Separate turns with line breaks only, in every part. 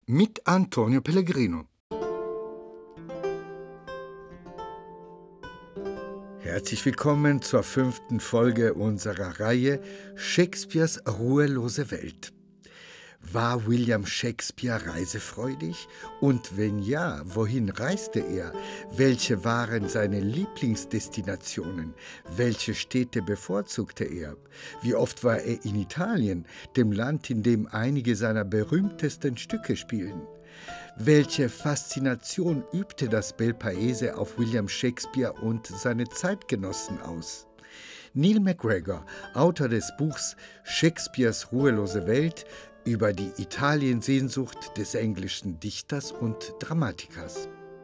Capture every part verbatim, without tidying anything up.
mit Antonio Pellegrino. Herzlich willkommen zur fünften Folge unserer Reihe Shakespeares ruhelose Welt. War William Shakespeare reisefreudig? Und wenn ja, wohin reiste er? Welche waren seine Lieblingsdestinationen? Welche Städte bevorzugte er? Wie oft war er in Italien, dem Land, in dem einige seiner berühmtesten Stücke spielen? Welche Faszination übte das Bel Paese auf William Shakespeare und seine Zeitgenossen aus? Neil MacGregor, Autor des Buchs Shakespeares ruhelose Welt, über die Italiensehnsucht des englischen Dichters und Dramatikers.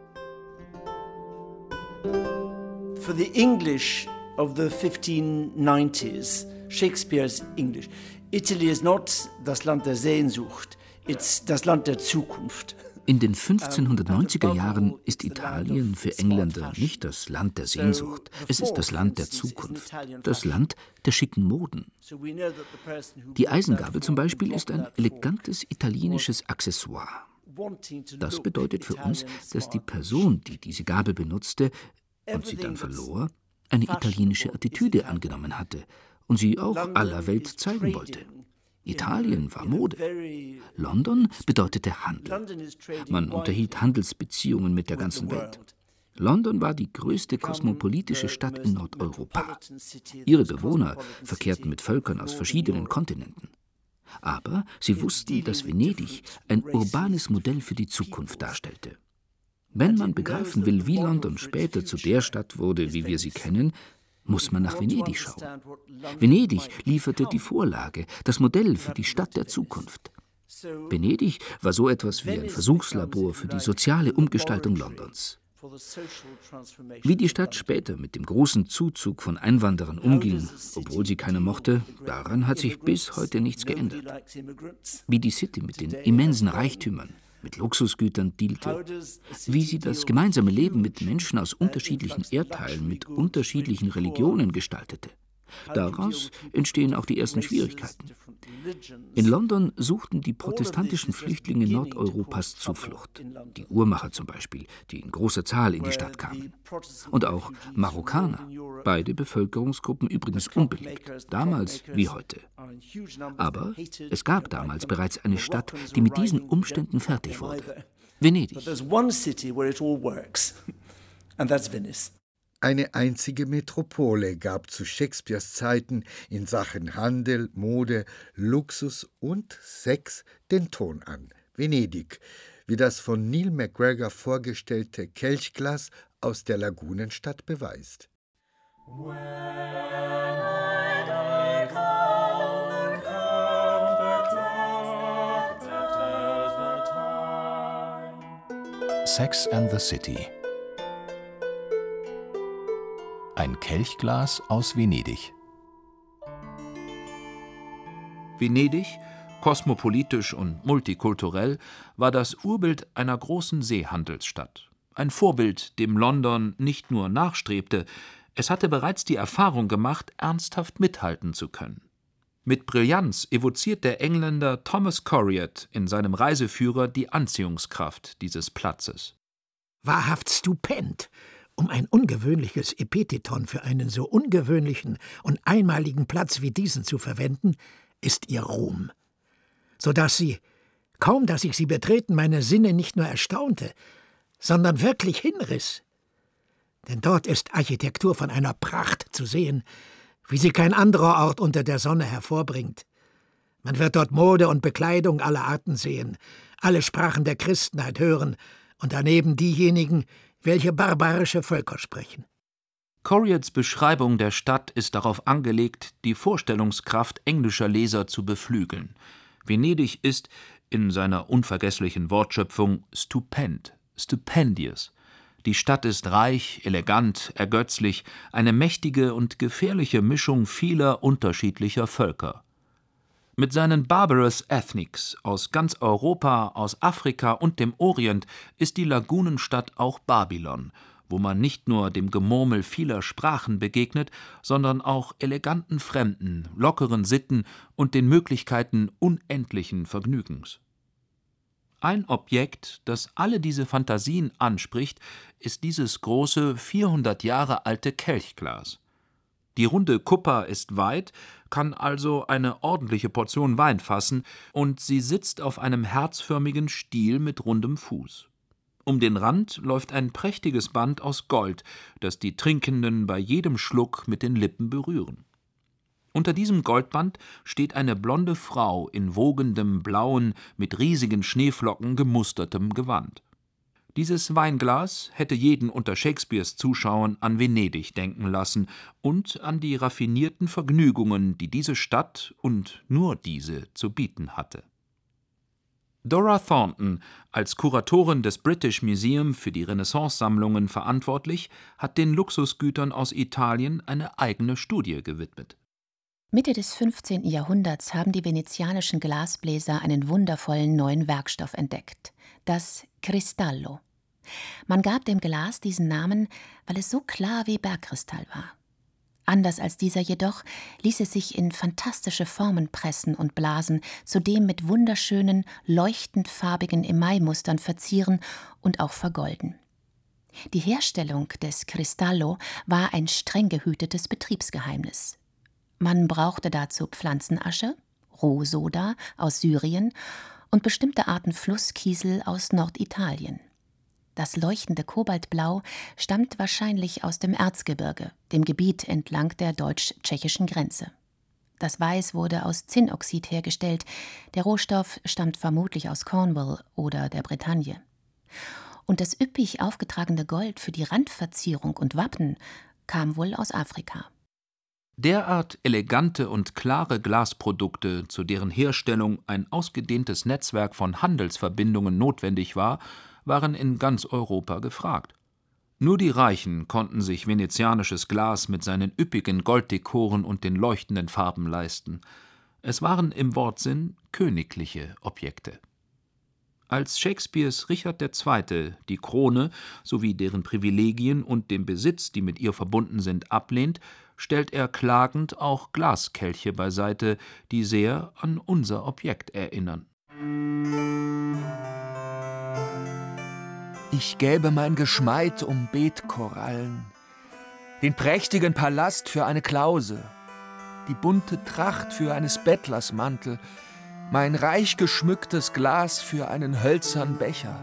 For the English of the fifteen nineties, Shakespeare's English, Italy is not das Land der Sehnsucht, it's das Land der Zukunft.
In den fünfzehnhundertneunziger Jahren ist Italien für Engländer nicht das Land der Sehnsucht, es ist das Land der Zukunft, das Land der schicken Moden. Die Eisengabel zum Beispiel ist ein elegantes italienisches Accessoire. Das bedeutet für uns, dass die Person, die diese Gabel benutzte und sie dann verlor, eine italienische Attitüde angenommen hatte und sie auch aller Welt zeigen wollte. Italien war Mode. London bedeutete Handel. Man unterhielt Handelsbeziehungen mit der ganzen Welt. London war die größte kosmopolitische Stadt in Nordeuropa. Ihre Bewohner verkehrten mit Völkern aus verschiedenen Kontinenten. Aber sie wussten, dass Venedig ein urbanes Modell für die Zukunft darstellte. Wenn man begreifen will, wie London später zu der Stadt wurde, wie wir sie kennen, muss man nach Venedig schauen. Venedig lieferte die Vorlage, das Modell für die Stadt der Zukunft. Venedig war so etwas wie ein Versuchslabor für die soziale Umgestaltung Londons. Wie die Stadt später mit dem großen Zuzug von Einwanderern umging, obwohl sie keiner mochte, daran hat sich bis heute nichts geändert. Wie die City mit den immensen Reichtümern, mit Luxusgütern dealte, wie sie das gemeinsame Leben mit Menschen aus unterschiedlichen Erdteilen, mit unterschiedlichen Religionen gestaltete. Daraus entstehen auch die ersten Schwierigkeiten. In London suchten die protestantischen Flüchtlinge Nordeuropas Zuflucht. Die Uhrmacher zum Beispiel, die in großer Zahl in die Stadt kamen. Und auch Marokkaner, beide Bevölkerungsgruppen übrigens unbeliebt, damals wie heute. Aber es gab damals bereits eine Stadt, die mit diesen Umständen fertig wurde. Venedig.
Eine einzige Metropole gab zu Shakespeares Zeiten in Sachen Handel, Mode, Luxus und Sex den Ton an: Venedig, wie das von Neil MacGregor vorgestellte Kelchglas aus der Lagunenstadt beweist.
Sex and the City. Ein Kelchglas aus Venedig.
Venedig, kosmopolitisch und multikulturell, war das Urbild einer großen Seehandelsstadt. Ein Vorbild, dem London nicht nur nachstrebte, es hatte bereits die Erfahrung gemacht, ernsthaft mithalten zu können. Mit Brillanz evoziert der Engländer Thomas Coriat in seinem Reiseführer die Anziehungskraft dieses Platzes.
Wahrhaft stupend! Um ein ungewöhnliches Epitheton für einen so ungewöhnlichen und einmaligen Platz wie diesen zu verwenden, ist ihr Ruhm. So dass sie, kaum dass ich sie betreten, meine Sinne nicht nur erstaunte, sondern wirklich hinriss. Denn dort ist Architektur von einer Pracht zu sehen, wie sie kein anderer Ort unter der Sonne hervorbringt. Man wird dort Mode und Bekleidung aller Arten sehen, alle Sprachen der Christenheit hören und daneben diejenigen, welche barbarische Völker sprechen.
Coriats Beschreibung der Stadt ist darauf angelegt, die Vorstellungskraft englischer Leser zu beflügeln. Venedig ist, in seiner unvergesslichen Wortschöpfung, stupend, stupendious. Die Stadt ist reich, elegant, ergötzlich, eine mächtige und gefährliche Mischung vieler unterschiedlicher Völker. Mit seinen Barbarous Ethnics aus ganz Europa, aus Afrika und dem Orient ist die Lagunenstadt auch Babylon, wo man nicht nur dem Gemurmel vieler Sprachen begegnet, sondern auch eleganten Fremden, lockeren Sitten und den Möglichkeiten unendlichen Vergnügens. Ein Objekt, das alle diese Phantasien anspricht, ist dieses große, vierhundert Jahre alte Kelchglas. Die runde Kuppa ist weit, kann also eine ordentliche Portion Wein fassen, und sie sitzt auf einem herzförmigen Stiel mit rundem Fuß. Um den Rand läuft ein prächtiges Band aus Gold, das die Trinkenden bei jedem Schluck mit den Lippen berühren. Unter diesem Goldband steht eine blonde Frau in wogendem, blauen, mit riesigen Schneeflocken gemustertem Gewand. Dieses Weinglas hätte jeden unter Shakespeares Zuschauern an Venedig denken lassen und an die raffinierten Vergnügungen, die diese Stadt und nur diese zu bieten hatte. Dora Thornton, als Kuratorin des British Museum für die Renaissance-Sammlungen verantwortlich, hat den Luxusgütern aus Italien eine eigene Studie gewidmet.
Mitte des fünfzehnten Jahrhunderts haben die venezianischen Glasbläser einen wundervollen neuen Werkstoff entdeckt, das Cristallo. Man gab dem Glas diesen Namen, weil es so klar wie Bergkristall war. Anders als dieser jedoch ließ es sich in fantastische Formen pressen und blasen, zudem mit wunderschönen, leuchtend farbigen Emailmustern verzieren und auch vergolden. Die Herstellung des Cristallo war ein streng gehütetes Betriebsgeheimnis. Man brauchte dazu Pflanzenasche, Rohsoda aus Syrien und bestimmte Arten Flusskiesel aus Norditalien. Das leuchtende Kobaltblau stammt wahrscheinlich aus dem Erzgebirge, dem Gebiet entlang der deutsch-tschechischen Grenze. Das Weiß wurde aus Zinnoxid hergestellt, der Rohstoff stammt vermutlich aus Cornwall oder der Bretagne. Und das üppig aufgetragene Gold für die Randverzierung und Wappen kam wohl aus Afrika.
Derart elegante und klare Glasprodukte, zu deren Herstellung ein ausgedehntes Netzwerk von Handelsverbindungen notwendig war, waren in ganz Europa gefragt. Nur die Reichen konnten sich venezianisches Glas mit seinen üppigen Golddekoren und den leuchtenden Farben leisten. Es waren im Wortsinn königliche Objekte. Als Shakespeares Richard der Zweite die Krone sowie deren Privilegien und den Besitz, die mit ihr verbunden sind, ablehnt, stellt er klagend auch Glaskelche beiseite, die sehr an unser Objekt erinnern.
Ich gäbe mein Geschmeid um Beetkorallen, den prächtigen Palast für eine Klause, die bunte Tracht für eines Bettlers Mantel, mein reich geschmücktes Glas für einen hölzernen Becher.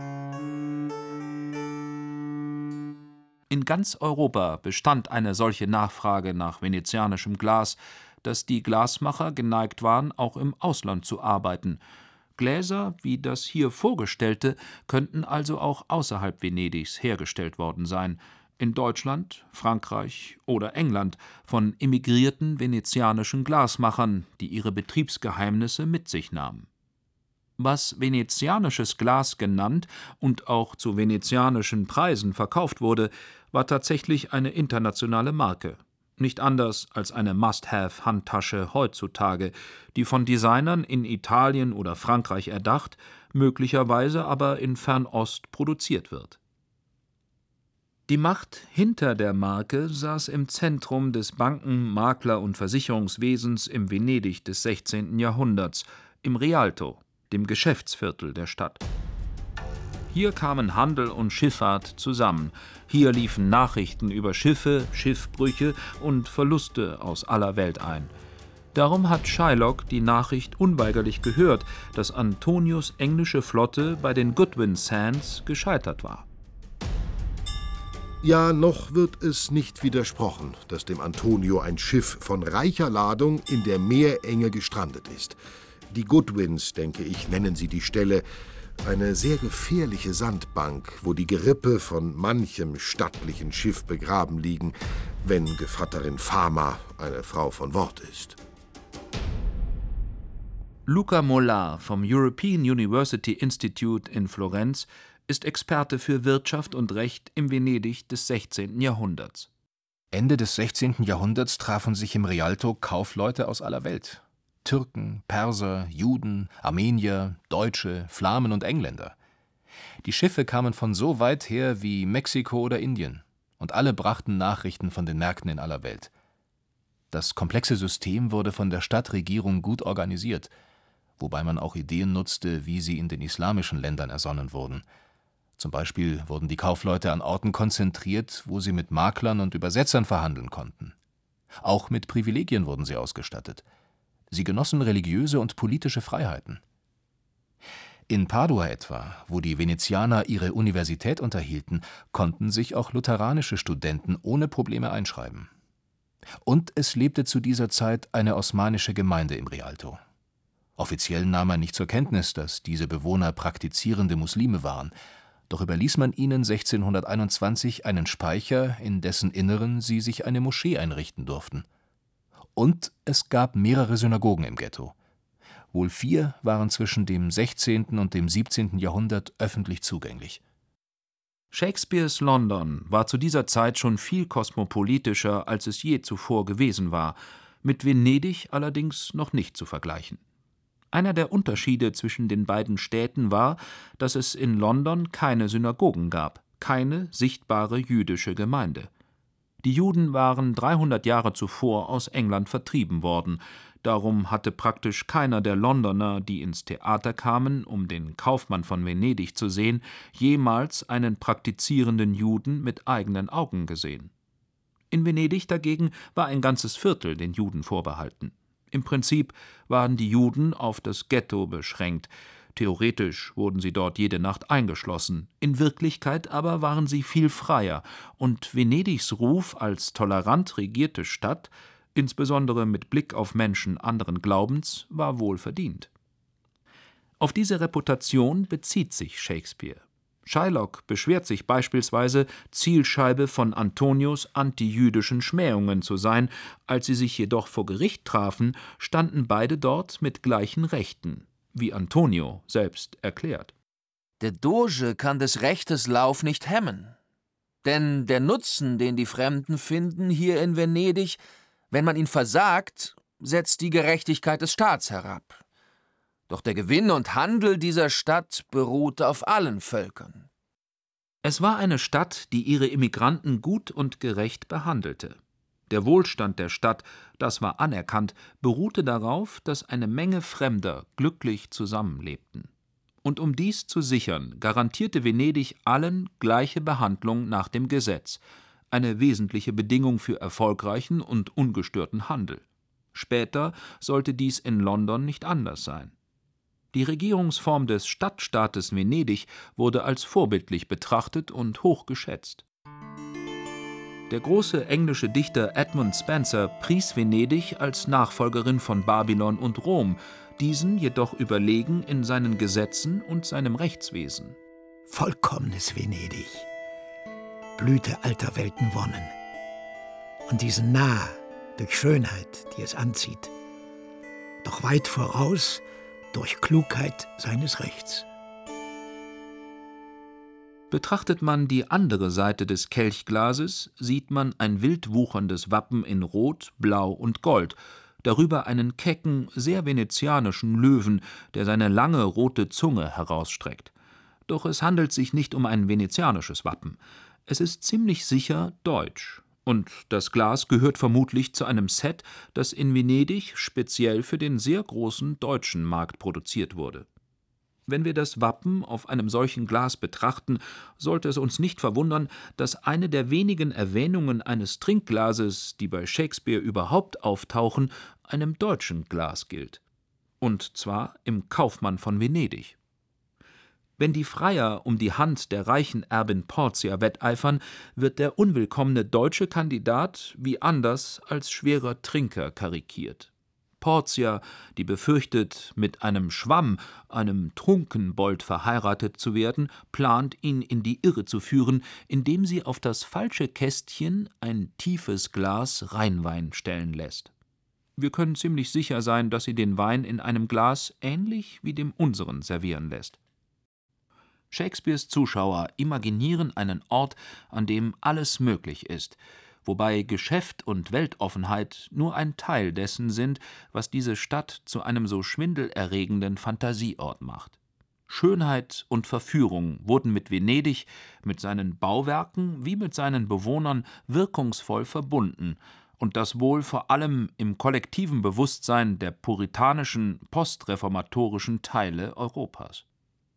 In ganz Europa bestand eine solche Nachfrage nach venezianischem Glas, dass die Glasmacher geneigt waren, auch im Ausland zu arbeiten. Gläser wie das hier vorgestellte könnten also auch außerhalb Venedigs hergestellt worden sein, in Deutschland, Frankreich oder England, von emigrierten venezianischen Glasmachern, die ihre Betriebsgeheimnisse mit sich nahmen. Was venezianisches Glas genannt und auch zu venezianischen Preisen verkauft wurde, war tatsächlich eine internationale Marke. Nicht anders als eine Must-Have-Handtasche heutzutage, die von Designern in Italien oder Frankreich erdacht, möglicherweise aber in Fernost produziert wird. Die Macht hinter der Marke saß im Zentrum des Banken-, Makler- und Versicherungswesens im Venedig des sechzehnten Jahrhunderts, im Rialto, dem Geschäftsviertel der Stadt. Hier kamen Handel und Schifffahrt zusammen. Hier liefen Nachrichten über Schiffe, Schiffbrüche und Verluste aus aller Welt ein. Darum hat Shylock die Nachricht unweigerlich gehört, dass Antonius englische Flotte bei den Goodwin Sands gescheitert war.
Ja, noch wird es nicht widersprochen, dass dem Antonio ein Schiff von reicher Ladung in der Meerenge gestrandet ist. Die Goodwins, denke ich, nennen sie die Stelle, eine sehr gefährliche Sandbank, wo die Gerippe von manchem stattlichen Schiff begraben liegen, wenn Gevatterin Fama eine Frau von Wort ist.
Luca Mollar vom European University Institute in Florenz ist Experte für Wirtschaft und Recht im Venedig des sechzehnten Jahrhunderts.
Ende des sechzehnten Jahrhunderts trafen sich im Rialto Kaufleute aus aller Welt. Türken, Perser, Juden, Armenier, Deutsche, Flamen und Engländer. Die Schiffe kamen von so weit her wie Mexiko oder Indien, und alle brachten Nachrichten von den Märkten in aller Welt. Das komplexe System wurde von der Stadtregierung gut organisiert, wobei man auch Ideen nutzte, wie sie in den islamischen Ländern ersonnen wurden. Zum Beispiel wurden die Kaufleute an Orten konzentriert, wo sie mit Maklern und Übersetzern verhandeln konnten. Auch mit Privilegien wurden sie ausgestattet. Sie genossen religiöse und politische Freiheiten. In Padua etwa, wo die Venezianer ihre Universität unterhielten, konnten sich auch lutheranische Studenten ohne Probleme einschreiben. Und es lebte zu dieser Zeit eine osmanische Gemeinde im Rialto. Offiziell nahm man nicht zur Kenntnis, dass diese Bewohner praktizierende Muslime waren, doch überließ man ihnen sechzehnhunderteinundzwanzig einen Speicher, in dessen Inneren sie sich eine Moschee einrichten durften. Und es gab mehrere Synagogen im Ghetto. Wohl vier waren zwischen dem sechzehnten und dem siebzehnten Jahrhundert öffentlich zugänglich.
Shakespeares London war zu dieser Zeit schon viel kosmopolitischer, als es je zuvor gewesen war, mit Venedig allerdings noch nicht zu vergleichen. Einer der Unterschiede zwischen den beiden Städten war, dass es in London keine Synagogen gab, keine sichtbare jüdische Gemeinde. Die Juden waren dreihundert Jahre zuvor aus England vertrieben worden, darum hatte praktisch keiner der Londoner, die ins Theater kamen, um den Kaufmann von Venedig zu sehen, jemals einen praktizierenden Juden mit eigenen Augen gesehen. In Venedig dagegen war ein ganzes Viertel den Juden vorbehalten. Im Prinzip waren die Juden auf das Ghetto beschränkt. Theoretisch wurden sie dort jede Nacht eingeschlossen. In Wirklichkeit aber waren sie viel freier. Und Venedigs Ruf als tolerant regierte Stadt, insbesondere mit Blick auf Menschen anderen Glaubens, war wohl verdient. Auf diese Reputation bezieht sich Shakespeare. Shylock beschwert sich beispielsweise, Zielscheibe von Antonios antijüdischen Schmähungen zu sein. Als sie sich jedoch vor Gericht trafen, standen beide dort mit gleichen Rechten, wie Antonio selbst erklärt.
Der Doge kann des Rechtes Lauf nicht hemmen. Denn der Nutzen, den die Fremden finden hier in Venedig, wenn man ihn versagt, setzt die Gerechtigkeit des Staats herab. Doch der Gewinn und Handel dieser Stadt beruht auf allen Völkern.
Es war eine Stadt, die ihre Immigranten gut und gerecht behandelte. Der Wohlstand der Stadt, das war anerkannt, beruhte darauf, dass eine Menge Fremder glücklich zusammenlebten. Und um dies zu sichern, garantierte Venedig allen gleiche Behandlung nach dem Gesetz, eine wesentliche Bedingung für erfolgreichen und ungestörten Handel. Später sollte dies in London nicht anders sein. Die Regierungsform des Stadtstaates Venedig wurde als vorbildlich betrachtet und hoch geschätzt. Der große englische Dichter Edmund Spenser pries Venedig als Nachfolgerin von Babylon und Rom, diesen jedoch überlegen in seinen Gesetzen und seinem Rechtswesen.
Vollkommenes Venedig, Blüte alter Welten wonnen. Und diesen nah durch Schönheit, die es anzieht, doch weit voraus durch Klugheit seines Rechts.
Betrachtet man die andere Seite des Kelchglases, sieht man ein wild wucherndes Wappen in Rot, Blau und Gold, darüber einen kecken, sehr venezianischen Löwen, der seine lange rote Zunge herausstreckt. Doch es handelt sich nicht um ein venezianisches Wappen. Es ist ziemlich sicher deutsch. Und das Glas gehört vermutlich zu einem Set, das in Venedig speziell für den sehr großen deutschen Markt produziert wurde. Wenn wir das Wappen auf einem solchen Glas betrachten, sollte es uns nicht verwundern, dass eine der wenigen Erwähnungen eines Trinkglases, die bei Shakespeare überhaupt auftauchen, einem deutschen Glas gilt. Und zwar im Kaufmann von Venedig. Wenn die Freier um die Hand der reichen Erbin Portia wetteifern, wird der unwillkommene deutsche Kandidat wie anders als schwerer Trinker karikiert. Portia, die befürchtet, mit einem Schwamm, einem Trunkenbold verheiratet zu werden, plant, ihn in die Irre zu führen, indem sie auf das falsche Kästchen ein tiefes Glas Rheinwein stellen lässt. Wir können ziemlich sicher sein, dass sie den Wein in einem Glas ähnlich wie dem unseren servieren lässt. Shakespeares Zuschauer imaginieren einen Ort, an dem alles möglich ist, wobei Geschäft und Weltoffenheit nur ein Teil dessen sind, was diese Stadt zu einem so schwindelerregenden Fantasieort macht. Schönheit und Verführung wurden mit Venedig, mit seinen Bauwerken wie mit seinen Bewohnern wirkungsvoll verbunden, und das wohl vor allem im kollektiven Bewusstsein der puritanischen, postreformatorischen Teile Europas.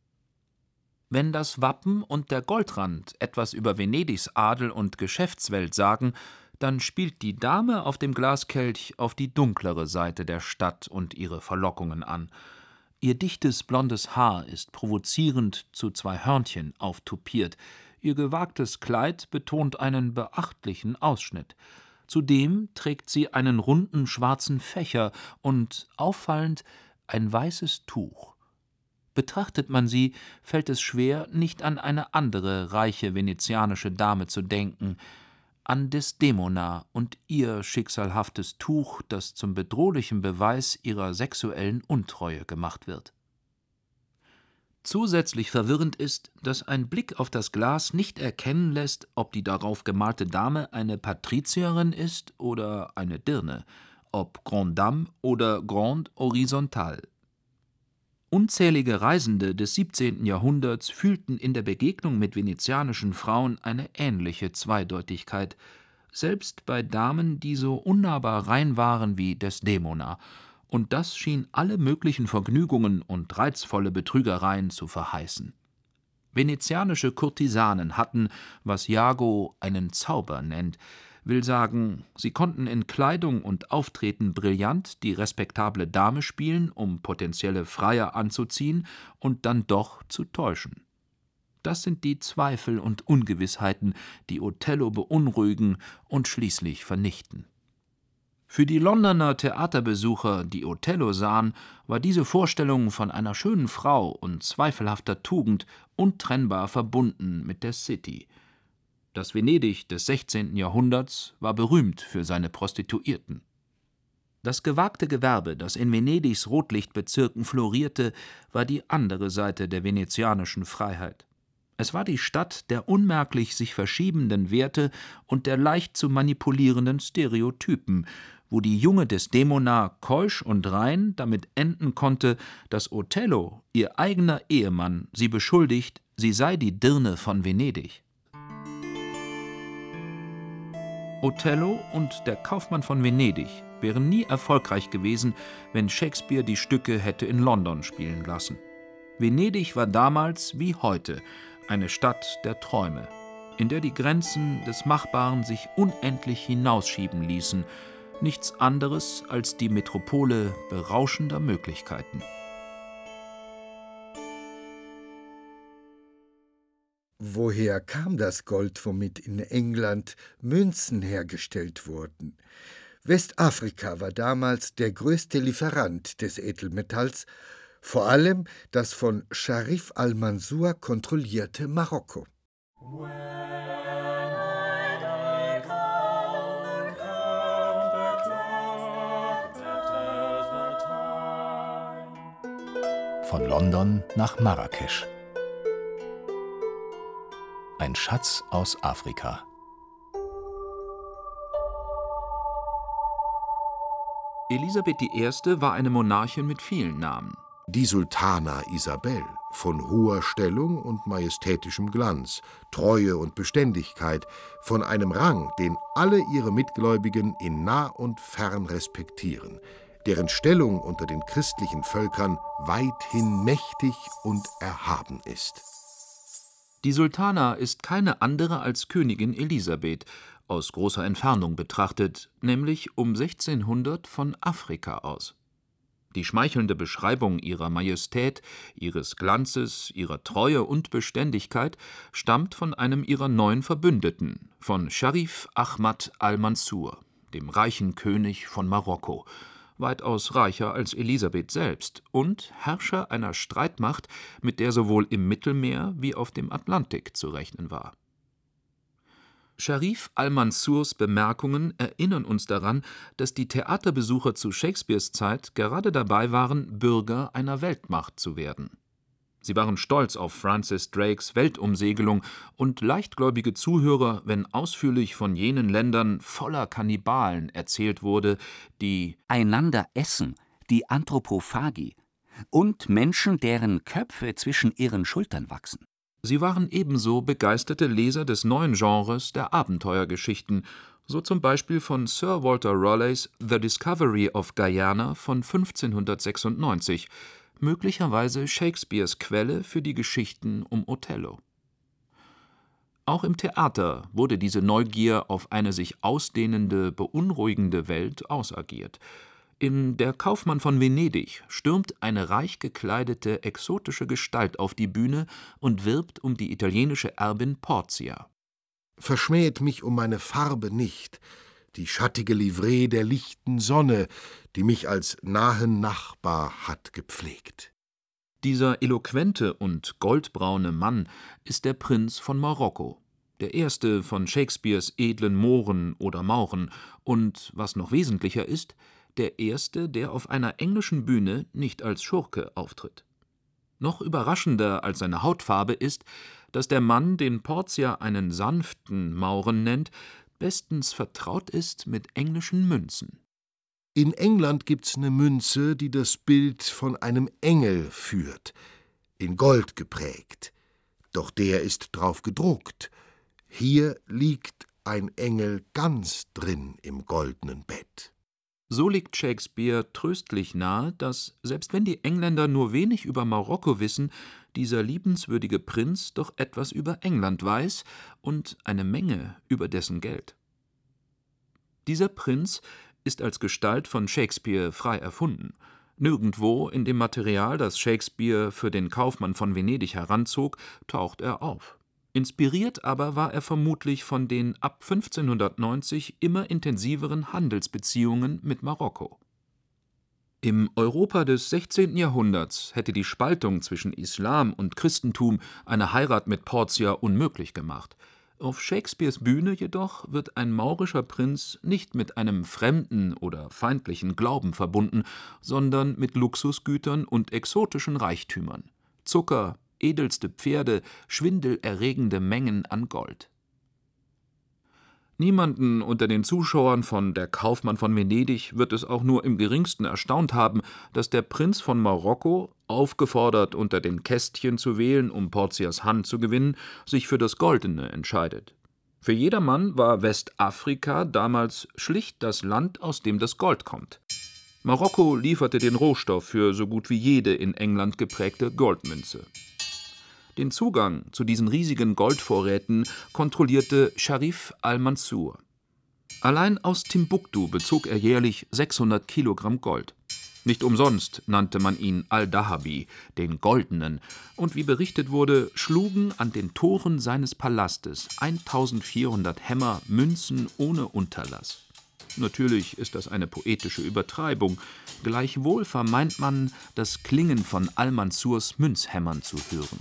Wenn das Wappen und der Goldrand etwas über Venedigs Adel und Geschäftswelt sagen, dann spielt die Dame auf dem Glaskelch auf die dunklere Seite der Stadt und ihre Verlockungen an. Ihr dichtes blondes Haar ist provozierend zu zwei Hörnchen auftupiert, ihr gewagtes Kleid betont einen beachtlichen Ausschnitt. Zudem trägt sie einen runden schwarzen Fächer und, auffallend, ein weißes Tuch. Betrachtet man sie, fällt es schwer, nicht an eine andere reiche venezianische Dame zu denken, an Desdemona und ihr schicksalhaftes Tuch, das zum bedrohlichen Beweis ihrer sexuellen Untreue gemacht wird. Zusätzlich verwirrend ist, dass ein Blick auf das Glas nicht erkennen lässt, ob die darauf gemalte Dame eine Patrizierin ist oder eine Dirne, ob Grande Dame oder Grande Horizontale. Unzählige Reisende des siebzehnten Jahrhunderts fühlten in der Begegnung mit venezianischen Frauen eine ähnliche Zweideutigkeit, selbst bei Damen, die so unnahbar rein waren wie Desdemona, und das schien alle möglichen Vergnügungen und reizvolle Betrügereien zu verheißen. Venezianische Kurtisanen hatten, was Jago einen Zauber nennt, will sagen, sie konnten in Kleidung und Auftreten brillant die respektable Dame spielen, um potenzielle Freier anzuziehen und dann doch zu täuschen. Das sind die Zweifel und Ungewissheiten, die Othello beunruhigen und schließlich vernichten. Für die Londoner Theaterbesucher, die Othello sahen, war diese Vorstellung von einer schönen Frau und zweifelhafter Tugend untrennbar verbunden mit der City. Das Venedig des sechzehnten Jahrhunderts war berühmt für seine Prostituierten. Das gewagte Gewerbe, das in Venedigs Rotlichtbezirken florierte, war die andere Seite der venezianischen Freiheit. Es war die Stadt der unmerklich sich verschiebenden Werte und der leicht zu manipulierenden Stereotypen, wo die junge Desdemona keusch und rein damit enden konnte, dass Othello, ihr eigener Ehemann, sie beschuldigt, sie sei die Dirne von Venedig. Othello und der Kaufmann von Venedig wären nie erfolgreich gewesen, wenn Shakespeare die Stücke hätte in London spielen lassen. Venedig war damals wie heute eine Stadt der Träume, in der die Grenzen des Machbaren sich unendlich hinausschieben ließen, nichts anderes als die Metropole berauschender Möglichkeiten.
Woher kam das Gold, womit in England Münzen hergestellt wurden? Westafrika war damals der größte Lieferant des Edelmetalls, vor allem das von Scharif al-Mansur kontrollierte Marokko.
Von London nach Marrakesch. Ein Schatz aus Afrika.
Elisabeth die Erste war eine Monarchin mit vielen Namen.
Die Sultana Isabel, von hoher Stellung und majestätischem Glanz, Treue und Beständigkeit, von einem Rang, den alle ihre Mitgläubigen in nah und fern respektieren, deren Stellung unter den christlichen Völkern weithin mächtig und erhaben ist.
Die Sultana ist keine andere als Königin Elisabeth, aus großer Entfernung betrachtet, nämlich um sechzehnhundert von Afrika aus. Die schmeichelnde Beschreibung ihrer Majestät, ihres Glanzes, ihrer Treue und Beständigkeit stammt von einem ihrer neuen Verbündeten, von Scharif Ahmad al-Mansur, dem reichen König von Marokko, weitaus reicher als Elisabeth selbst und Herrscher einer Streitmacht, mit der sowohl im Mittelmeer wie auf dem Atlantik zu rechnen war. Scharif al-Mansurs Bemerkungen erinnern uns daran, dass die Theaterbesucher zu Shakespeares Zeit gerade dabei waren, Bürger einer Weltmacht zu werden. Sie waren stolz auf Francis Drakes Weltumsegelung und leichtgläubige Zuhörer, wenn ausführlich von jenen Ländern voller Kannibalen erzählt wurde, die
einander essen, die Anthropophagie, und Menschen, deren Köpfe zwischen ihren Schultern wachsen.
Sie waren ebenso begeisterte Leser des neuen Genres der Abenteuergeschichten, So zum Beispiel von Sir Walter Raleighs The Discovery of Guyana von fünfzehnhundertsechsundneunzig, möglicherweise Shakespeares Quelle für die Geschichten um Othello. Auch im Theater wurde diese Neugier auf eine sich ausdehnende, beunruhigende Welt ausagiert. In Der Kaufmann von Venedig stürmt eine reich gekleidete, exotische Gestalt auf die Bühne und wirbt um die italienische Erbin Portia.
Verschmäht mich um meine Farbe nicht, die schattige Livree der lichten Sonne, die mich als nahen Nachbar hat gepflegt.
Dieser eloquente und goldbraune Mann ist der Prinz von Marokko, der erste von Shakespeares edlen Mohren oder Mauren und, was noch wesentlicher ist, der erste, der auf einer englischen Bühne nicht als Schurke auftritt. Noch überraschender als seine Hautfarbe ist, dass der Mann, den Portia einen sanften Mauren nennt, bestens vertraut ist mit englischen Münzen.
In England gibt's eine Münze, die das Bild von einem Engel führt, in Gold geprägt. Doch der ist drauf gedruckt. Hier liegt ein Engel ganz drin im goldenen Bett.
So liegt Shakespeare tröstlich nahe, dass, selbst wenn die Engländer nur wenig über Marokko wissen, dieser liebenswürdige Prinz doch etwas über England weiß und eine Menge über dessen Geld. Dieser Prinz ist als Gestalt von Shakespeare frei erfunden. Nirgendwo in dem Material, das Shakespeare für den Kaufmann von Venedig heranzog, taucht er auf. Inspiriert aber war er vermutlich von den ab fünfzehnhundertneunzig immer intensiveren Handelsbeziehungen mit Marokko. Im Europa des sechzehnten Jahrhunderts hätte die Spaltung zwischen Islam und Christentum eine Heirat mit Portia unmöglich gemacht. Auf Shakespeares Bühne jedoch wird ein maurischer Prinz nicht mit einem fremden oder feindlichen Glauben verbunden, sondern mit Luxusgütern und exotischen Reichtümern: Zucker, edelste Pferde, schwindelerregende Mengen an Gold. Niemanden unter den Zuschauern von Der Kaufmann von Venedig wird es auch nur im geringsten erstaunt haben, dass der Prinz von Marokko, aufgefordert, unter den Kästchen zu wählen, um Portias Hand zu gewinnen, sich für das Goldene entscheidet. Für jedermann war Westafrika damals schlicht das Land, aus dem das Gold kommt. Marokko lieferte den Rohstoff für so gut wie jede in England geprägte Goldmünze. Den Zugang zu diesen riesigen Goldvorräten kontrollierte Scharif al-Mansur. Allein aus Timbuktu bezog er jährlich sechshundert Kilogramm Gold. Nicht umsonst nannte man ihn Al-Dahabi, den Goldenen, und wie berichtet wurde, schlugen an den Toren seines Palastes eintausendvierhundert Hämmer Münzen ohne Unterlass. Natürlich ist das eine poetische Übertreibung, gleichwohl vermeint man, das Klingen von Al-Mansurs Münzhämmern zu hören.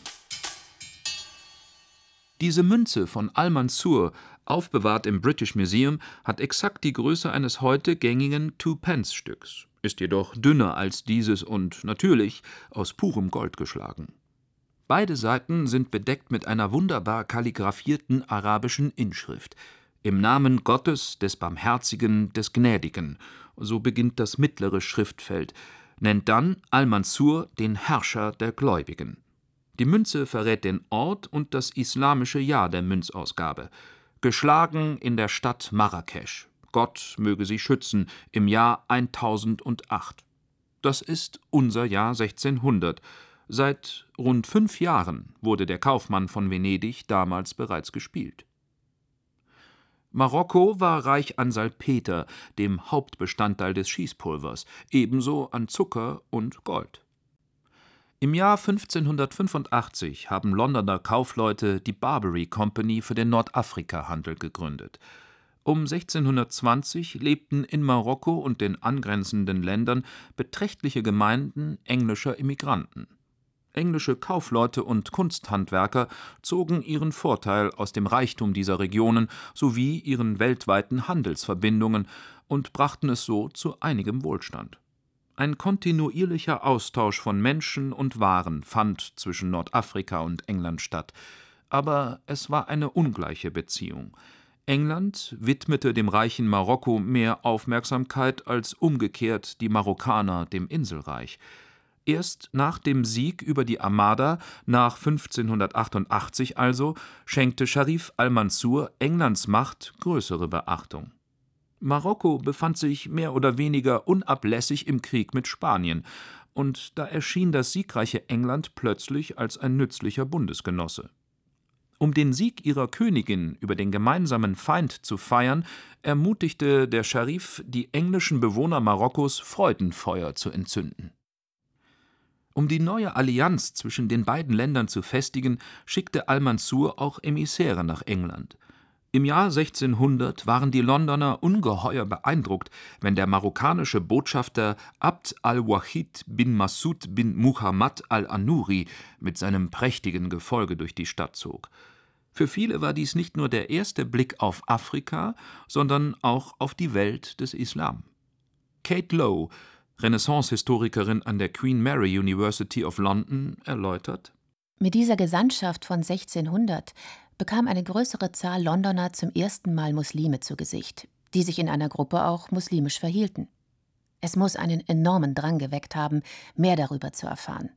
Diese Münze von Al-Mansur, aufbewahrt im British Museum, hat exakt die Größe eines heute gängigen Two-Pence-Stücks, ist jedoch dünner als dieses und natürlich aus purem Gold geschlagen. Beide Seiten sind bedeckt mit einer wunderbar kalligraphierten arabischen Inschrift: Im Namen Gottes, des Barmherzigen, des Gnädigen. So beginnt das mittlere Schriftfeld, nennt dann Al-Mansur den Herrscher der Gläubigen. Die Münze verrät den Ort und das islamische Jahr der Münzausgabe. Geschlagen in der Stadt Marrakesch. Gott möge sie schützen, im Jahr eintausendachtzehn. Das ist unser Jahr sechzehnhundert. Seit rund fünf Jahren wurde Der Kaufmann von Venedig damals bereits gespielt. Marokko war reich an Salpeter, dem Hauptbestandteil des Schießpulvers, ebenso an Zucker und Gold. Im Jahr fünfzehnhundertfünfundachtzig haben Londoner Kaufleute die Barbary Company für den Nordafrika-Handel gegründet. Um sechzehnhundertzwanzig lebten in Marokko und den angrenzenden Ländern beträchtliche Gemeinden englischer Immigranten. Englische Kaufleute und Kunsthandwerker zogen ihren Vorteil aus dem Reichtum dieser Regionen sowie ihren weltweiten Handelsverbindungen und brachten es so zu einigem Wohlstand. Ein kontinuierlicher Austausch von Menschen und Waren fand zwischen Nordafrika und England statt. Aber es war eine ungleiche Beziehung. England widmete dem reichen Marokko mehr Aufmerksamkeit als umgekehrt die Marokkaner dem Inselreich. Erst nach dem Sieg über die Armada, nach fünfzehnhundertachtundachtzig also, schenkte Scharif al-Mansur Englands Macht größere Beachtung. Marokko befand sich mehr oder weniger unablässig im Krieg mit Spanien, und da erschien das siegreiche England plötzlich als ein nützlicher Bundesgenosse. Um den Sieg ihrer Königin über den gemeinsamen Feind zu feiern, ermutigte der Scharif die englischen Bewohner Marokkos, Freudenfeuer zu entzünden. Um die neue Allianz zwischen den beiden Ländern zu festigen, schickte al-Mansur auch Emissäre nach England. Im Jahr sechzehnhundert waren die Londoner ungeheuer beeindruckt, wenn der marokkanische Botschafter Abd al-Wahid bin Masud bin Muhammad al-Anuri mit seinem prächtigen Gefolge durch die Stadt zog. Für viele war dies nicht nur der erste Blick auf Afrika, sondern auch auf die Welt des Islam. Kate Lowe, Renaissance-Historikerin an der Queen Mary University of London, erläutert:
Mit dieser Gesandtschaft von sechzehnhundert bekam eine größere Zahl Londoner zum ersten Mal Muslime zu Gesicht, die sich in einer Gruppe auch muslimisch verhielten. Es muss einen enormen Drang geweckt haben, mehr darüber zu erfahren.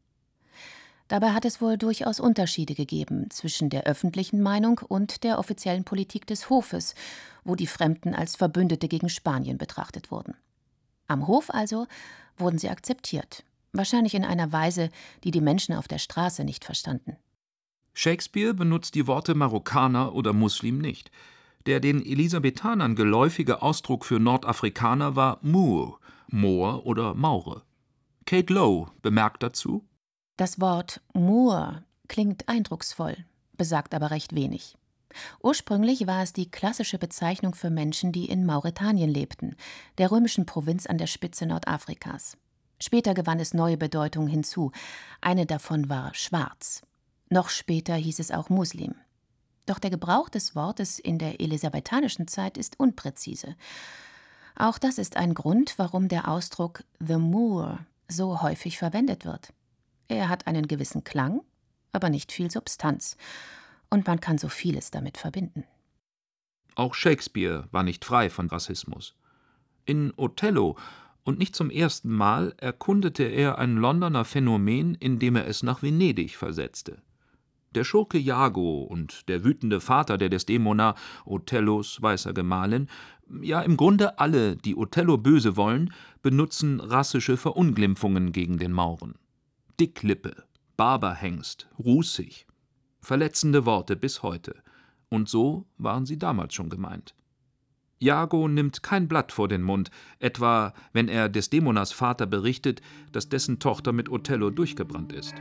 Dabei hat es wohl durchaus Unterschiede gegeben zwischen der öffentlichen Meinung und der offiziellen Politik des Hofes, wo die Fremden als Verbündete gegen Spanien betrachtet wurden. Am Hof also wurden sie akzeptiert, wahrscheinlich in einer Weise, die die Menschen auf der Straße nicht verstanden.
Shakespeare benutzt die Worte Marokkaner oder Muslim nicht. Der den Elisabethanern geläufige Ausdruck für Nordafrikaner war Moor, Moor oder Maure. Kate Lowe bemerkt dazu:
Das Wort Moor klingt eindrucksvoll, besagt aber recht wenig. Ursprünglich war es die klassische Bezeichnung für Menschen, die in Mauretanien lebten, der römischen Provinz an der Spitze Nordafrikas. Später gewann es neue Bedeutungen hinzu. Eine davon war schwarz. Noch später hieß es auch Muslim. Doch der Gebrauch des Wortes in der elisabethanischen Zeit ist unpräzise. Auch das ist ein Grund, warum der Ausdruck The Moor so häufig verwendet wird. Er hat einen gewissen Klang, aber nicht viel Substanz. Und man kann so vieles damit verbinden.
Auch Shakespeare war nicht frei von Rassismus. In Othello, und nicht zum ersten Mal, erkundete er ein Londoner Phänomen, indem er es nach Venedig versetzte. Der Schurke Iago und der wütende Vater der Desdemona, Othellos weißer Gemahlin, ja im Grunde alle, die Othello böse wollen, benutzen rassische Verunglimpfungen gegen den Mauren. Dicklippe, Barberhengst, rußig. Verletzende Worte bis heute. Und so waren sie damals schon gemeint. Iago nimmt kein Blatt vor den Mund, etwa wenn er Desdemonas Vater berichtet, dass dessen Tochter mit Othello durchgebrannt ist.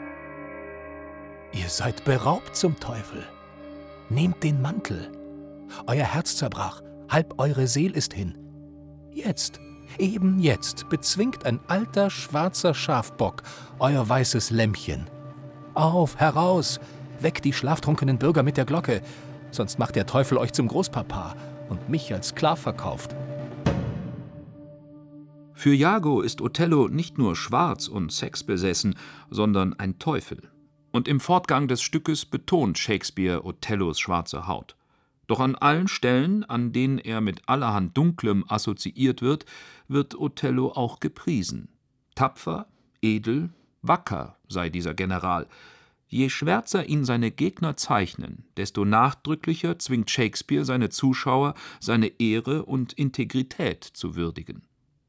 Ihr seid beraubt zum Teufel. Nehmt den Mantel. Euer Herz zerbrach, halb eure Seel ist hin. Jetzt, eben jetzt, bezwingt ein alter, schwarzer Schafbock euer weißes Lämmchen. Auf, heraus, weckt die schlaftrunkenen Bürger mit der Glocke, sonst macht der Teufel euch zum Großpapa und mich als Sklav verkauft.
Für Iago ist Othello nicht nur schwarz und sexbesessen, sondern ein Teufel. Und im Fortgang des Stückes betont Shakespeare Othellos schwarze Haut. Doch an allen Stellen, an denen er mit allerhand Dunklem assoziiert wird, wird Othello auch gepriesen. Tapfer, edel, wacker sei dieser General. Je schwärzer ihn seine Gegner zeichnen, desto nachdrücklicher zwingt Shakespeare seine Zuschauer, seine Ehre und Integrität zu würdigen.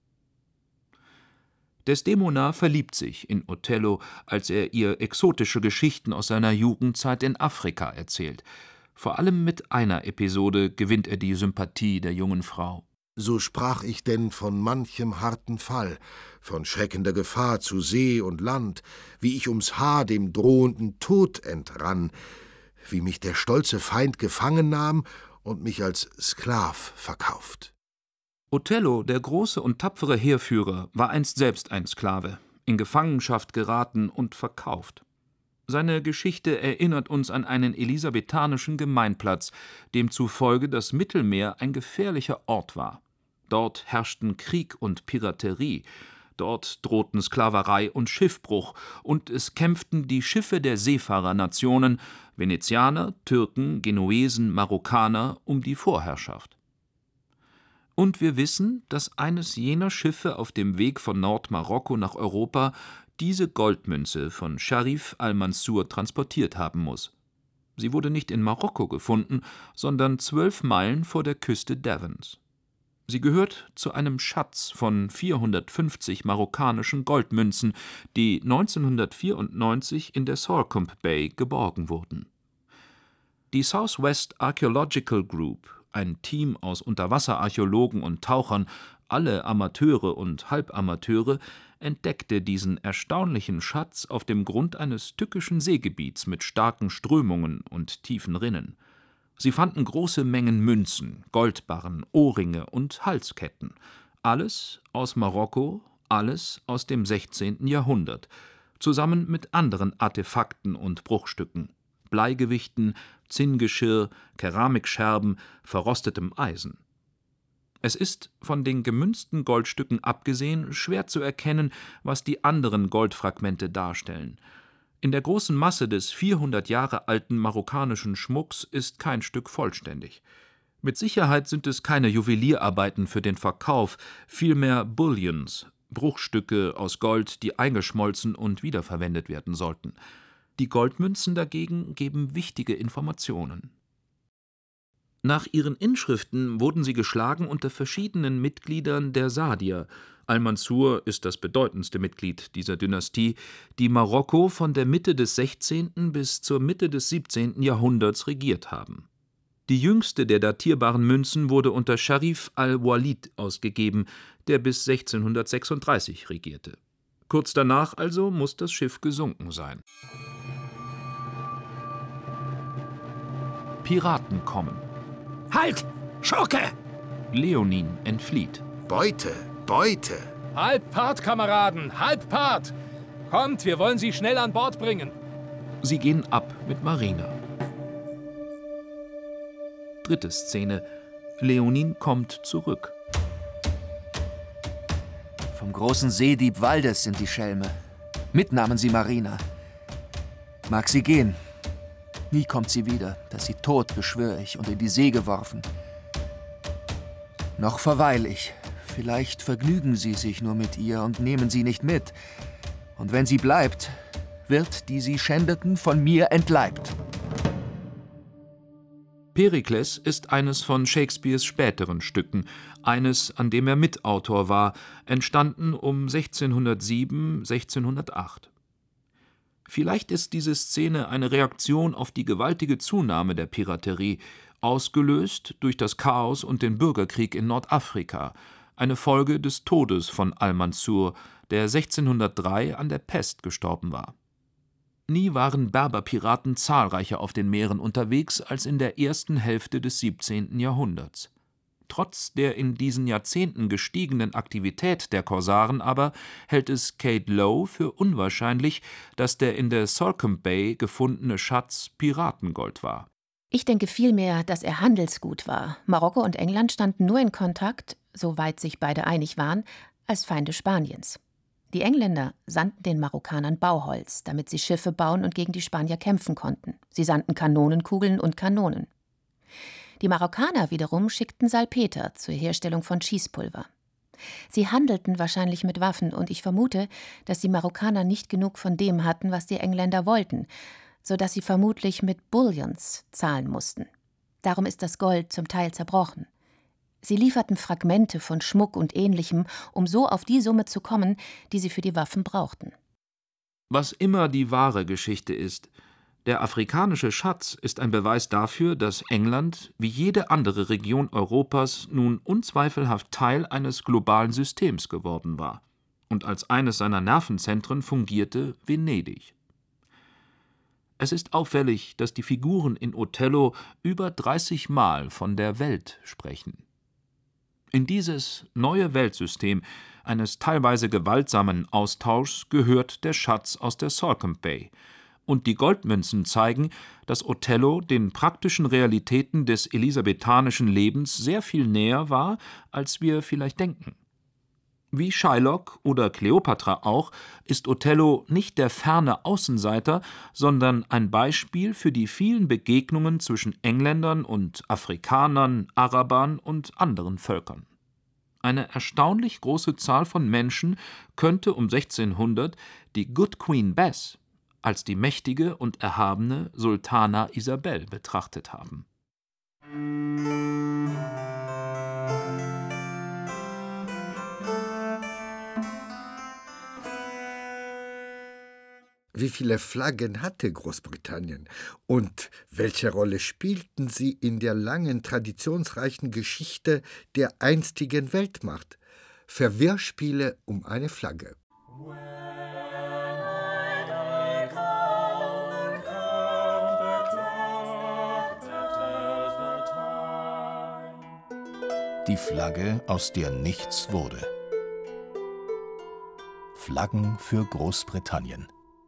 Desdemona verliebt sich in Othello, als er ihr exotische Geschichten aus seiner Jugendzeit in Afrika erzählt. Vor allem mit einer Episode gewinnt er die Sympathie der jungen Frau.
So sprach ich denn von manchem harten Fall, von schreckender Gefahr zu See und Land, wie ich ums Haar dem drohenden Tod entrann, wie mich der stolze Feind gefangen nahm und mich als Sklav verkauft.
Othello, der große und tapfere Heerführer, war einst selbst ein Sklave, in Gefangenschaft geraten und verkauft. Seine Geschichte erinnert uns an einen elisabethanischen Gemeinplatz, demzufolge das Mittelmeer ein gefährlicher Ort war. Dort herrschten Krieg und Piraterie, dort drohten Sklaverei und Schiffbruch, und es kämpften die Schiffe der Seefahrernationen, Venezianer, Türken, Genuesen, Marokkaner, um die Vorherrschaft. Und wir wissen, dass eines jener Schiffe auf dem Weg von Nordmarokko nach Europa diese Goldmünze von Scharif al-Mansur transportiert haben muss. Sie wurde nicht in Marokko gefunden, sondern zwölf Meilen vor der Küste Devons. Sie gehört zu einem Schatz von vierhundertfünfzig marokkanischen Goldmünzen, die neunzehnhundertvierundneunzig in der Sorcombe Bay geborgen wurden. Die Southwest Archaeological Group, ein Team aus Unterwasserarchäologen und Tauchern, alle Amateure und Halbamateure, entdeckte diesen erstaunlichen Schatz auf dem Grund eines tückischen Seegebiets mit starken Strömungen und tiefen Rinnen. Sie fanden große Mengen Münzen, Goldbarren, Ohrringe und Halsketten. Alles aus Marokko, alles aus dem sechzehnten Jahrhundert, zusammen mit anderen Artefakten und Bruchstücken, Bleigewichten, Zinngeschirr, Keramikscherben, verrostetem Eisen. Es ist, von den gemünzten Goldstücken abgesehen, schwer zu erkennen, was die anderen Goldfragmente darstellen. In der großen Masse des vierhundert Jahre alten marokkanischen Schmucks ist kein Stück vollständig. Mit Sicherheit sind es keine Juwelierarbeiten für den Verkauf, vielmehr Bullions, Bruchstücke aus Gold, die eingeschmolzen und wiederverwendet werden sollten. Die Goldmünzen dagegen geben wichtige Informationen. Nach ihren Inschriften wurden sie geschlagen unter verschiedenen Mitgliedern der Sadier. Al-Mansur ist das bedeutendste Mitglied dieser Dynastie, die Marokko von der Mitte des sechzehnten bis zur Mitte des siebzehnten Jahrhunderts regiert haben. Die jüngste der datierbaren Münzen wurde unter Scharif al-Walid ausgegeben, der bis sechzehnhundertsechsunddreißig regierte. Kurz danach also muss das Schiff gesunken sein. Piraten kommen.
Halt! Schurke!
Leonin entflieht.
Beute, Beute!
Halb Part, Kameraden, halb Part! Kommt, wir wollen Sie schnell an Bord bringen.
Sie gehen ab mit Marina. Dritte Szene. Leonin kommt zurück.
Vom großen Seedieb Waldes sind die Schelme. Mitnahmen sie Marina. Mag sie gehen. Nie kommt sie wieder, dass sie tot, beschwöre ich, und in die See geworfen. Noch verweil ich. Vielleicht vergnügen sie sich nur mit ihr und nehmen sie nicht mit. Und wenn sie bleibt, wird die sie schändeten von mir entleibt.
Perikles ist eines von Shakespeares späteren Stücken, eines, an dem er Mitautor war, entstanden um sechzehnhundertsieben, sechzehnhundertacht. Vielleicht ist diese Szene eine Reaktion auf die gewaltige Zunahme der Piraterie, ausgelöst durch das Chaos und den Bürgerkrieg in Nordafrika, eine Folge des Todes von Al-Mansur, der sechzehnhundertdrei an der Pest gestorben war. Nie waren Berberpiraten zahlreicher auf den Meeren unterwegs als in der ersten Hälfte des siebzehnten Jahrhunderts. Trotz der in diesen Jahrzehnten gestiegenen Aktivität der Korsaren aber hält es Kate Lowe für unwahrscheinlich, dass der in der Sorcombe Bay gefundene Schatz Piratengold war.
Ich denke vielmehr, dass er Handelsgut war. Marokko und England standen nur in Kontakt, soweit sich beide einig waren, als Feinde Spaniens. Die Engländer sandten den Marokkanern Bauholz, damit sie Schiffe bauen und gegen die Spanier kämpfen konnten. Sie sandten Kanonenkugeln und Kanonen. Die Marokkaner wiederum schickten Salpeter zur Herstellung von Schießpulver. Sie handelten wahrscheinlich mit Waffen, und ich vermute, dass die Marokkaner nicht genug von dem hatten, was die Engländer wollten, so dass sie vermutlich mit Bullions zahlen mussten. Darum ist das Gold zum Teil zerbrochen. Sie lieferten Fragmente von Schmuck und Ähnlichem, um so auf die Summe zu kommen, die sie für die Waffen brauchten.
Was immer die wahre Geschichte ist, der afrikanische Schatz ist ein Beweis dafür, dass England, wie jede andere Region Europas, nun unzweifelhaft Teil eines globalen Systems geworden war. Und als eines seiner Nervenzentren fungierte Venedig. Es ist auffällig, dass die Figuren in Othello über dreißig Mal von der Welt sprechen. In dieses neue Weltsystem eines teilweise gewaltsamen Austauschs gehört der Schatz aus der Sorcombe Bay. Und die Goldmünzen zeigen, dass Othello den praktischen Realitäten des elisabethanischen Lebens sehr viel näher war, als wir vielleicht denken. Wie Shylock oder Kleopatra auch, ist Othello nicht der ferne Außenseiter, sondern ein Beispiel für die vielen Begegnungen zwischen Engländern und Afrikanern, Arabern und anderen Völkern. Eine erstaunlich große Zahl von Menschen könnte um sechzehnhundert die Good Queen Bess als die mächtige und erhabene Sultana Isabel betrachtet haben.
Wie viele Flaggen hatte Großbritannien und welche Rolle spielten sie in der langen, traditionsreichen Geschichte der einstigen Weltmacht? Verwirrspiele um eine Flagge.
Die Flagge, aus der nichts wurde. Flaggen für Großbritannien.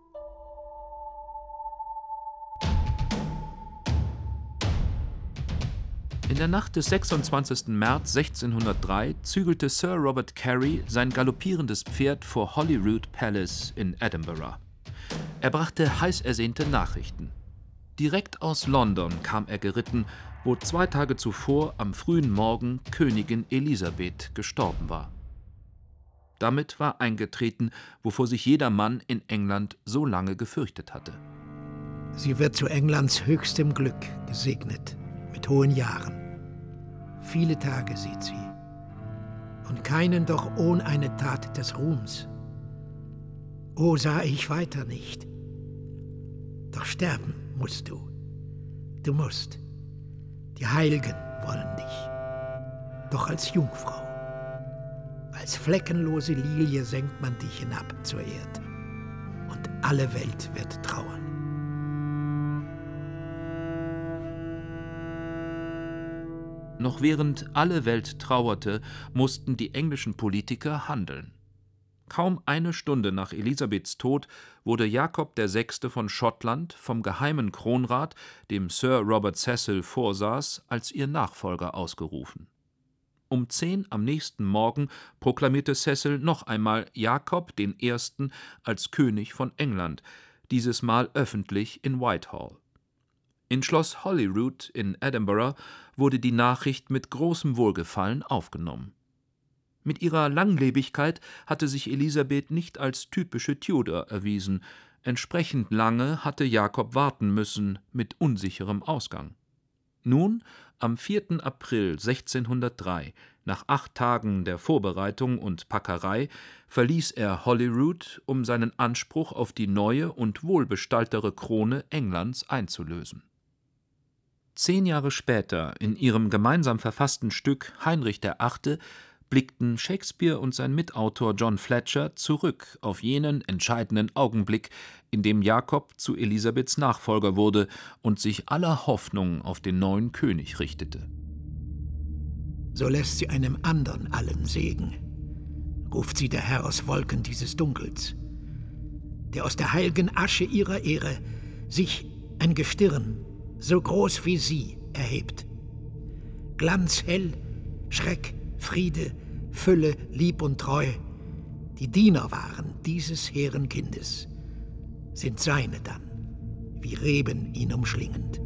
In der Nacht des sechsundzwanzigsten März sechzehnhundertdrei zügelte Sir Robert Carey sein galoppierendes Pferd vor Holyrood Palace in Edinburgh. Er brachte heiß ersehnte Nachrichten. Direkt aus London kam er geritten, wo zwei Tage zuvor am frühen Morgen Königin Elisabeth gestorben war. Damit war eingetreten, wovor sich jeder Mann in England so lange gefürchtet hatte.
Sie wird zu Englands höchstem Glück gesegnet, mit hohen Jahren. Viele Tage sieht sie, und keinen doch ohne eine Tat des Ruhms. O, sah ich weiter nicht. Doch sterben musst du. Du musst. Die Heiligen wollen dich. Doch als Jungfrau, als fleckenlose Lilie senkt man dich hinab zur Erde. Und alle Welt wird trauern.
Noch während alle Welt trauerte, mussten die englischen Politiker handeln. Kaum eine Stunde nach Elisabeths Tod wurde Jakob der Sechste von Schottland vom geheimen Kronrat, dem Sir Robert Cecil vorsaß, als ihr Nachfolger ausgerufen. Um zehn am nächsten Morgen proklamierte Cecil noch einmal Jakob den Ersten als König von England, dieses Mal öffentlich in Whitehall. In Schloss Holyrood in Edinburgh wurde die Nachricht mit großem Wohlgefallen aufgenommen. Mit ihrer Langlebigkeit hatte sich Elisabeth nicht als typische Tudor erwiesen. Entsprechend lange hatte Jakob warten müssen, mit unsicherem Ausgang. Nun, am vierten April sechzehnhundertdrei, nach acht Tagen der Vorbereitung und Packerei, verließ er Holyrood, um seinen Anspruch auf die neue und wohlbestalltere Krone Englands einzulösen. Zehn Jahre später, in ihrem gemeinsam verfassten Stück Heinrich der Achte, blickten Shakespeare und sein Mitautor John Fletcher zurück auf jenen entscheidenden Augenblick, in dem Jakob zu Elisabeths Nachfolger wurde und sich aller Hoffnung auf den neuen König richtete.
So lässt sie einem andern allen Segen, ruft sie der Herr aus Wolken dieses Dunkels, der aus der heilgen Asche ihrer Ehre sich ein Gestirn, so groß wie sie, erhebt. Glanzhell, Schreck, Friede, Fülle, Lieb und Treu, die Diener waren dieses hehren Kindes, sind seine dann, wie Reben ihn umschlingend.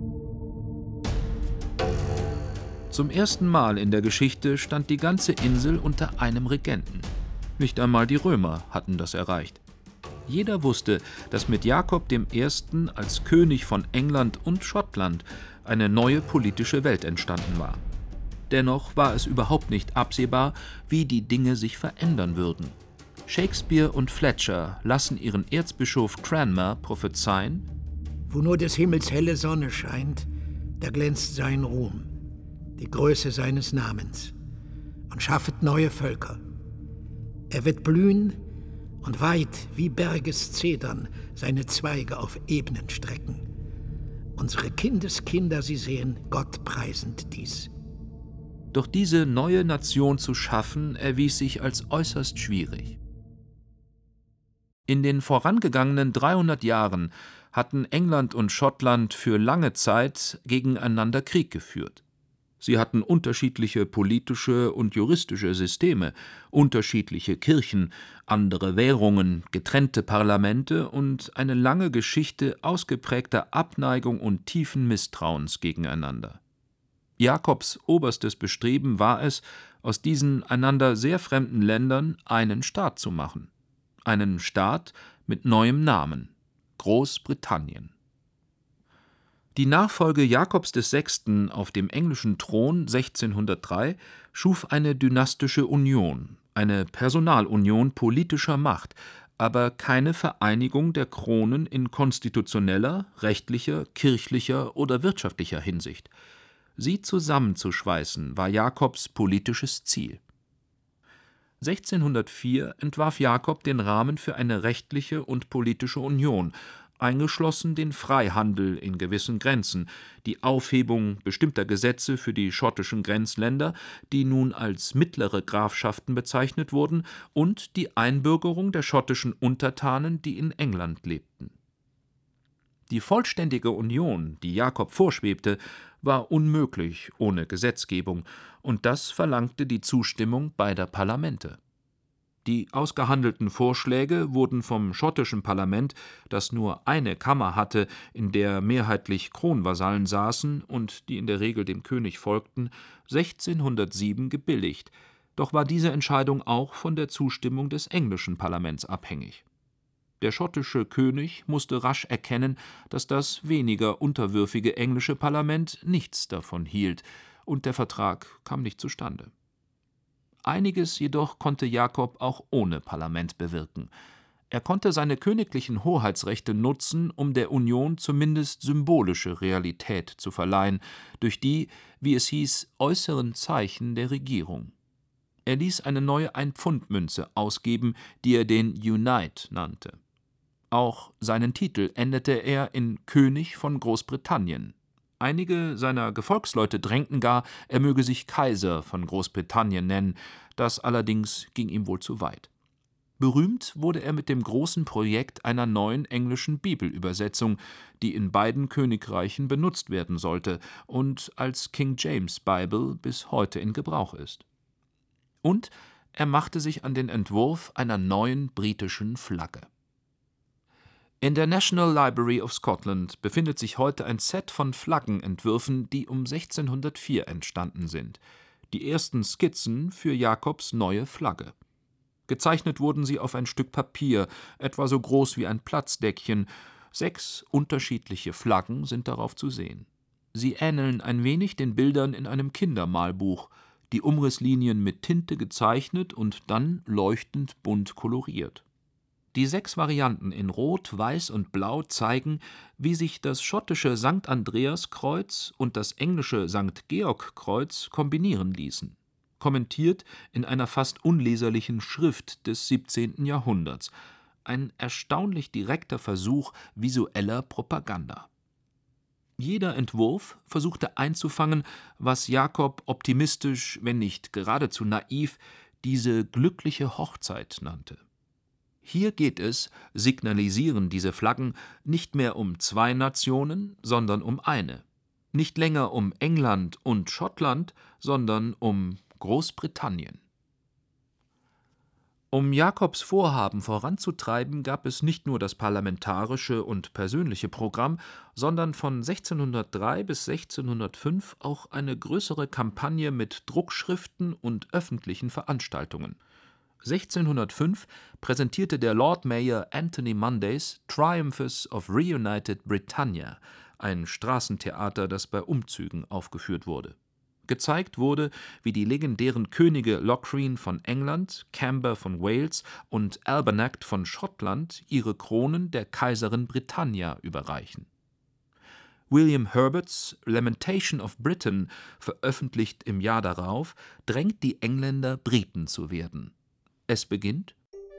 Zum ersten Mal in der Geschichte stand die ganze Insel unter einem Regenten. Nicht einmal die Römer hatten das erreicht. Jeder wusste, dass mit Jakob dem Ersten als König von England und Schottland eine neue politische Welt entstanden war. Dennoch war es überhaupt nicht absehbar, wie die Dinge sich verändern würden. Shakespeare und Fletcher lassen ihren Erzbischof Cranmer prophezeien:
Wo nur des Himmels helle Sonne scheint, da glänzt sein Ruhm, die Größe seines Namens, und schaffet neue Völker. Er wird blühen und weit wie Berges Zedern seine Zweige auf Ebenen strecken. Unsere Kindeskinder, sie sehen Gott preisend dies.
Doch diese neue Nation zu schaffen, erwies sich als äußerst schwierig. In den vorangegangenen dreihundert Jahren hatten England und Schottland für lange Zeit gegeneinander Krieg geführt. Sie hatten unterschiedliche politische und juristische Systeme, unterschiedliche Kirchen, andere Währungen, getrennte Parlamente und eine lange Geschichte ausgeprägter Abneigung und tiefen Misstrauens gegeneinander. Jakobs oberstes Bestreben war es, aus diesen einander sehr fremden Ländern einen Staat zu machen. Einen Staat mit neuem Namen: Großbritannien. Die Nachfolge Jakobs des Sechsten auf dem englischen Thron sechzehnhundertdrei schuf eine dynastische Union, eine Personalunion politischer Macht, aber keine Vereinigung der Kronen in konstitutioneller, rechtlicher, kirchlicher oder wirtschaftlicher Hinsicht. Sie zusammenzuschweißen war Jakobs politisches Ziel. sechzehnhundertvier entwarf Jakob den Rahmen für eine rechtliche und politische Union, eingeschlossen den Freihandel in gewissen Grenzen, die Aufhebung bestimmter Gesetze für die schottischen Grenzländer, die nun als mittlere Grafschaften bezeichnet wurden, und die Einbürgerung der schottischen Untertanen, die in England lebten. Die vollständige Union, die Jakob vorschwebte, war unmöglich ohne Gesetzgebung, und das verlangte die Zustimmung beider Parlamente. Die ausgehandelten Vorschläge wurden vom schottischen Parlament, das nur eine Kammer hatte, in der mehrheitlich Kronvasallen saßen und die in der Regel dem König folgten, sechzehnhundertsieben gebilligt, doch war diese Entscheidung auch von der Zustimmung des englischen Parlaments abhängig. Der schottische König musste rasch erkennen, dass das weniger unterwürfige englische Parlament nichts davon hielt, und der Vertrag kam nicht zustande. Einiges jedoch konnte Jakob auch ohne Parlament bewirken. Er konnte seine königlichen Hoheitsrechte nutzen, um der Union zumindest symbolische Realität zu verleihen, durch die, wie es hieß, äußeren Zeichen der Regierung. Er ließ eine neue Ein-Pfund-Münze ausgeben, die er den Unite nannte. Auch seinen Titel änderte er in König von Großbritannien. Einige seiner Gefolgsleute drängten gar, er möge sich Kaiser von Großbritannien nennen, das allerdings ging ihm wohl zu weit. Berühmt wurde er mit dem großen Projekt einer neuen englischen Bibelübersetzung, die in beiden Königreichen benutzt werden sollte und als King James Bible bis heute in Gebrauch ist. Und er machte sich an den Entwurf einer neuen britischen Flagge. In der National Library of Scotland befindet sich heute ein Set von Flaggenentwürfen, die um sechzehnhundertvier entstanden sind. Die ersten Skizzen für Jakobs neue Flagge. Gezeichnet wurden sie auf ein Stück Papier, etwa so groß wie ein Platzdeckchen. Sechs unterschiedliche Flaggen sind darauf zu sehen. Sie ähneln ein wenig den Bildern in einem Kindermalbuch, die Umrisslinien mit Tinte gezeichnet und dann leuchtend bunt koloriert. Die sechs Varianten in Rot, Weiß und Blau zeigen, wie sich das schottische Sankt Andreaskreuz und das englische Sankt Georgkreuz kombinieren ließen. Kommentiert in einer fast unleserlichen Schrift des siebzehnten Jahrhunderts. Ein erstaunlich direkter Versuch visueller Propaganda. Jeder Entwurf versuchte einzufangen, was Jakob optimistisch, wenn nicht geradezu naiv, diese glückliche Hochzeit nannte. Hier geht es, signalisieren diese Flaggen, nicht mehr um zwei Nationen, sondern um eine. Nicht länger um England und Schottland, sondern um Großbritannien. Um Jakobs Vorhaben voranzutreiben, gab es nicht nur das parlamentarische und persönliche Programm, sondern von sechzehnhundertdrei bis sechzehnhundertfünf auch eine größere Kampagne mit Druckschriften und öffentlichen Veranstaltungen. sechzehnhundertfünf präsentierte der Lord Mayor Anthony Mondays Triumphs of Reunited Britannia, ein Straßentheater, das bei Umzügen aufgeführt wurde. Gezeigt wurde, wie die legendären Könige Locrine von England, Camber von Wales und Albanact von Schottland ihre Kronen der Kaiserin Britannia überreichen. William Herberts Lamentation of Britain, veröffentlicht im Jahr darauf, drängt die Engländer, Briten zu werden. Es beginnt: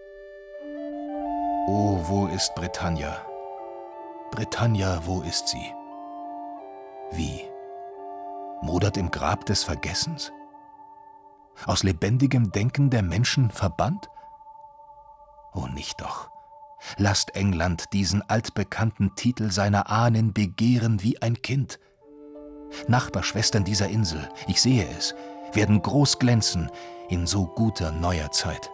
Oh, wo ist Britannia? Britannia, wo ist sie? Wie? Modert im Grab des Vergessens? Aus lebendigem Denken der Menschen verbannt? Oh, nicht doch. Lasst England diesen altbekannten Titel seiner Ahnen begehren wie ein Kind. Nachbarschwestern dieser Insel, ich sehe es, werden groß glänzen in so guter neuer Zeit.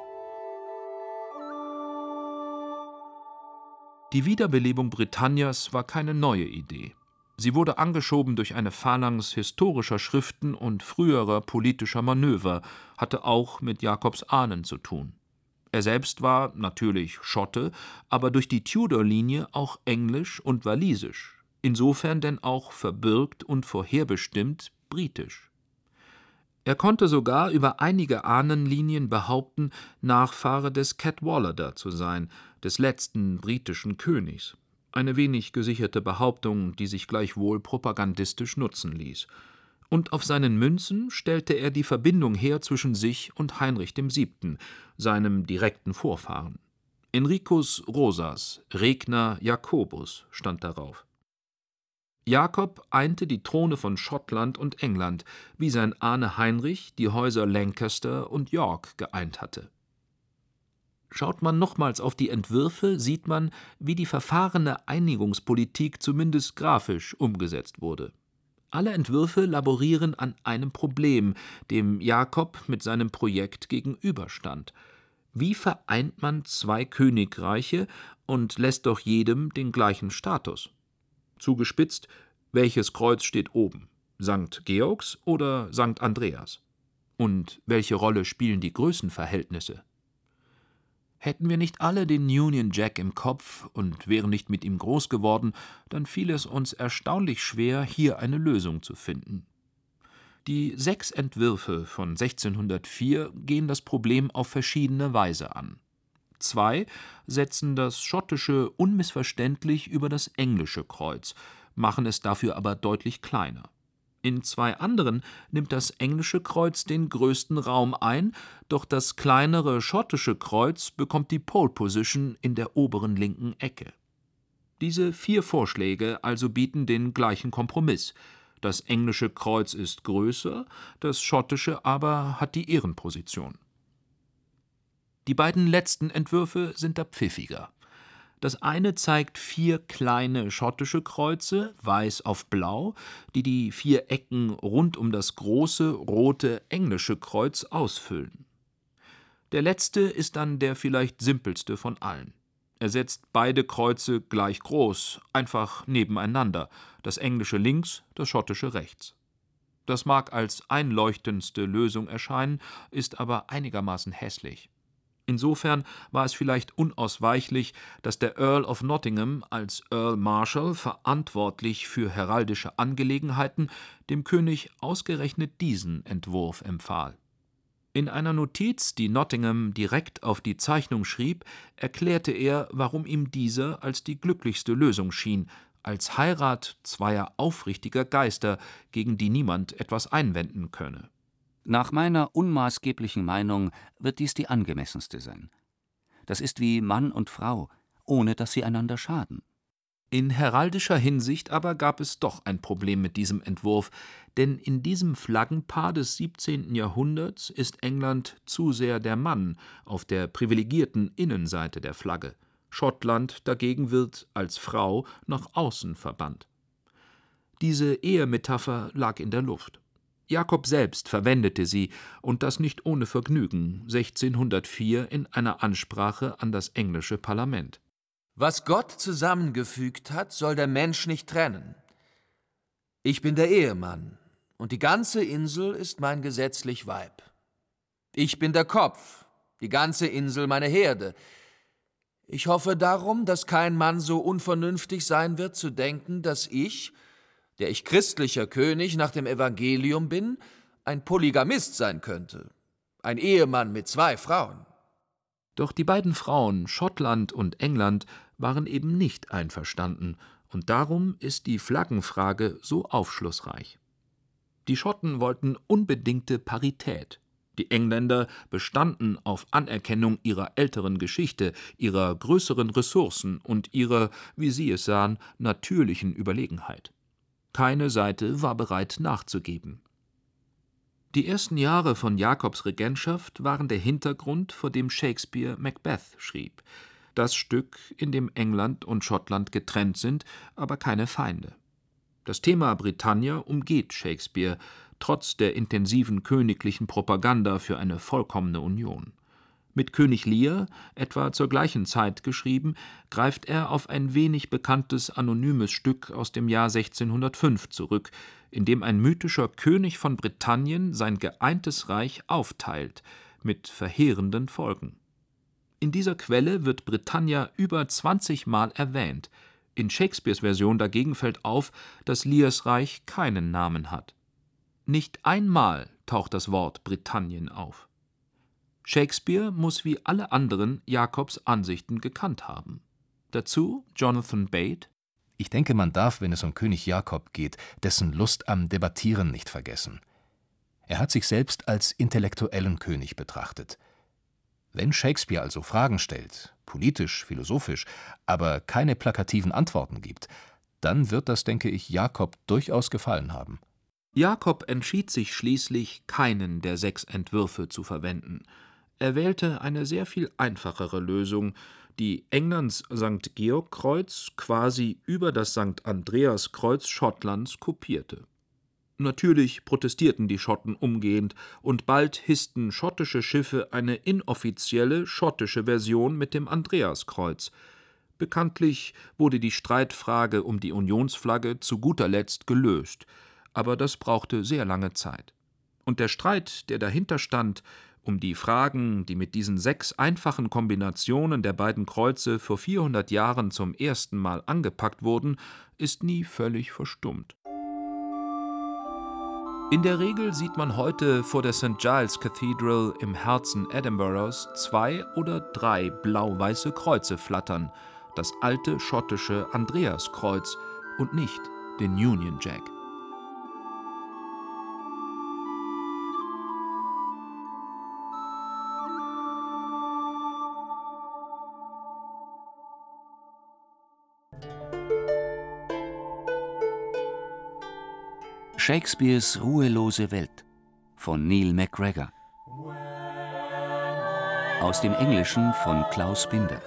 Die Wiederbelebung Britannias war keine neue Idee. Sie wurde angeschoben durch eine Phalanx historischer Schriften und früherer politischer Manöver, hatte auch mit Jakobs Ahnen zu tun. Er selbst war natürlich Schotte, aber durch die Tudor-Linie auch englisch und walisisch, insofern denn auch verbürgt und vorherbestimmt britisch. Er konnte sogar über einige Ahnenlinien behaupten, Nachfahre des Cadwallader zu sein, des letzten britischen Königs. Eine wenig gesicherte Behauptung, die sich gleichwohl propagandistisch nutzen ließ. Und auf seinen Münzen stellte er die Verbindung her zwischen sich und Heinrich dem Siebten, seinem direkten Vorfahren. Enricus Rosas, Regner Jacobus stand darauf. Jakob einte die Throne von Schottland und England, wie sein Ahne Heinrich die Häuser Lancaster und York geeint hatte. Schaut man nochmals auf die Entwürfe, sieht man, wie die verfahrene Einigungspolitik zumindest grafisch umgesetzt wurde. Alle Entwürfe laborieren an einem Problem, dem Jakob mit seinem Projekt gegenüberstand. Wie vereint man zwei Königreiche und lässt doch jedem den gleichen Status? Zugespitzt, welches Kreuz steht oben? Sankt Georgs oder Sankt Andreas? Und welche Rolle spielen die Größenverhältnisse? Hätten wir nicht alle den Union Jack im Kopf und wären nicht mit ihm groß geworden, dann fiel es uns erstaunlich schwer, hier eine Lösung zu finden. Die sechs Entwürfe von sechzehnhundertvier gehen das Problem auf verschiedene Weise an. Zwei setzen das schottische unmissverständlich über das englische Kreuz, machen es dafür aber deutlich kleiner. In zwei anderen nimmt das englische Kreuz den größten Raum ein, doch das kleinere schottische Kreuz bekommt die Pole Position in der oberen linken Ecke. Diese vier Vorschläge also bieten den gleichen Kompromiss. Das englische Kreuz ist größer, das schottische aber hat die Ehrenposition. Die beiden letzten Entwürfe sind da pfiffiger. Das eine zeigt vier kleine schottische Kreuze, weiß auf blau, die die vier Ecken rund um das große, rote englische Kreuz ausfüllen. Der letzte ist dann der vielleicht simpelste von allen. Er setzt beide Kreuze gleich groß, einfach nebeneinander, das englische links, das schottische rechts. Das mag als einleuchtendste Lösung erscheinen, ist aber einigermaßen hässlich. Insofern war es vielleicht unausweichlich, dass der Earl of Nottingham als Earl Marshal verantwortlich für heraldische Angelegenheiten dem König ausgerechnet diesen Entwurf empfahl. In einer Notiz, die Nottingham direkt auf die Zeichnung schrieb, erklärte er, warum ihm dieser als die glücklichste Lösung schien, als Heirat zweier aufrichtiger Geister, gegen die niemand etwas einwenden könne.
Nach meiner unmaßgeblichen Meinung wird dies die angemessenste sein. Das ist wie Mann und Frau, ohne dass sie einander schaden.
In heraldischer Hinsicht aber gab es doch ein Problem mit diesem Entwurf, denn in diesem Flaggenpaar des siebzehnten Jahrhunderts ist England zu sehr der Mann auf der privilegierten Innenseite der Flagge. Schottland dagegen wird als Frau nach außen verbannt. Diese Ehemetapher lag in der Luft. Jakob selbst verwendete sie, und das nicht ohne Vergnügen, sechzehnhundertvier in einer Ansprache an das englische Parlament.
Was Gott zusammengefügt hat, soll der Mensch nicht trennen. Ich bin der Ehemann, und die ganze Insel ist mein gesetzlich Weib. Ich bin der Kopf, die ganze Insel meine Herde. Ich hoffe darum, dass kein Mann so unvernünftig sein wird, zu denken, dass ich, der ich christlicher König nach dem Evangelium bin, ein Polygamist sein könnte, ein Ehemann mit zwei Frauen.
Doch die beiden Frauen, Schottland und England, waren eben nicht einverstanden, und darum ist die Flaggenfrage so aufschlussreich. Die Schotten wollten unbedingte Parität. Die Engländer bestanden auf Anerkennung ihrer älteren Geschichte, ihrer größeren Ressourcen und ihrer, wie sie es sahen, natürlichen Überlegenheit. Keine Seite war bereit nachzugeben. Die ersten Jahre von Jakobs Regentschaft waren der Hintergrund, vor dem Shakespeare Macbeth schrieb. Das Stück, in dem England und Schottland getrennt sind, aber keine Feinde. Das Thema Britannia umgeht Shakespeare, trotz der intensiven königlichen Propaganda für eine vollkommene Union. Mit König Lear, etwa zur gleichen Zeit geschrieben, greift er auf ein wenig bekanntes anonymes Stück aus dem Jahr sechzehnhundertfünf zurück, in dem ein mythischer König von Britannien sein geeintes Reich aufteilt, mit verheerenden Folgen. In dieser Quelle wird Britannia über zwanzig Mal erwähnt. In Shakespeares Version dagegen fällt auf, dass Lears Reich keinen Namen hat. Nicht einmal taucht das Wort Britannien auf. Shakespeare muss wie alle anderen Jakobs Ansichten gekannt haben. Dazu Jonathan Bate:
Ich denke, man darf, wenn es um König Jakob geht, dessen Lust am Debattieren nicht vergessen. Er hat sich selbst als intellektuellen König betrachtet. Wenn Shakespeare also Fragen stellt, politisch, philosophisch, aber keine plakativen Antworten gibt, dann wird das, denke ich, Jakob durchaus gefallen haben.
Jakob entschied sich schließlich, keinen der sechs Entwürfe zu verwenden. Er wählte eine sehr viel einfachere Lösung, die Englands Sankt Georg-Kreuz quasi über das Sankt Andreas-Kreuz Schottlands kopierte. Natürlich protestierten die Schotten umgehend, und bald hissten schottische Schiffe eine inoffizielle schottische Version mit dem Andreaskreuz. Bekanntlich wurde die Streitfrage um die Unionsflagge zu guter Letzt gelöst, aber das brauchte sehr lange Zeit. Und der Streit, der dahinter stand, um die Fragen, die mit diesen sechs einfachen Kombinationen der beiden Kreuze vor vierhundert Jahren zum ersten Mal angepackt wurden, ist nie völlig verstummt. In der Regel sieht man heute vor der Saint Giles Cathedral im Herzen Edinburghs zwei oder drei blau-weiße Kreuze flattern, das alte schottische Andreaskreuz und nicht den Union Jack.
Shakespeares ruhelose Welt von Neil MacGregor. Aus dem Englischen von Klaus Binder.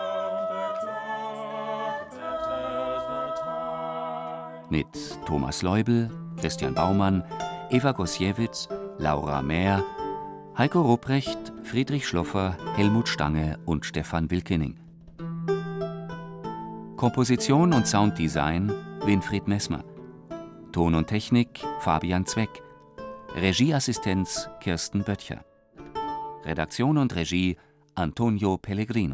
Mit Thomas Leubel, Christian Baumann, Eva Gosiewicz, Laura Mehr, Heiko Rupprecht, Friedrich Schloffer, Helmut Stange und Stefan Wilkening. Komposition und Sounddesign Winfried Messmer. Ton und Technik Fabian Zweck. Regieassistenz Kirsten Böttcher. Redaktion und Regie Antonio Pellegrino.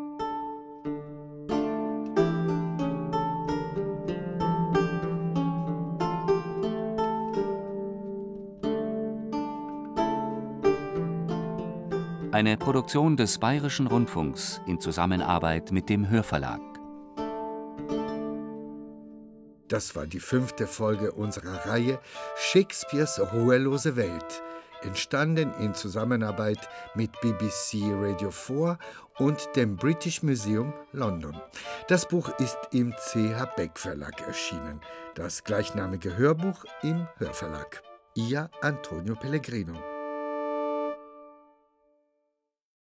Eine Produktion des Bayerischen Rundfunks in Zusammenarbeit mit dem Hörverlag.
Das war die fünfte Folge unserer Reihe Shakespeares ruhelose Welt, entstanden in Zusammenarbeit mit B B C Radio vier und dem British Museum London. Das Buch ist im C H Beck Verlag erschienen, das gleichnamige Hörbuch im Hörverlag. Ihr Antonio Pellegrino.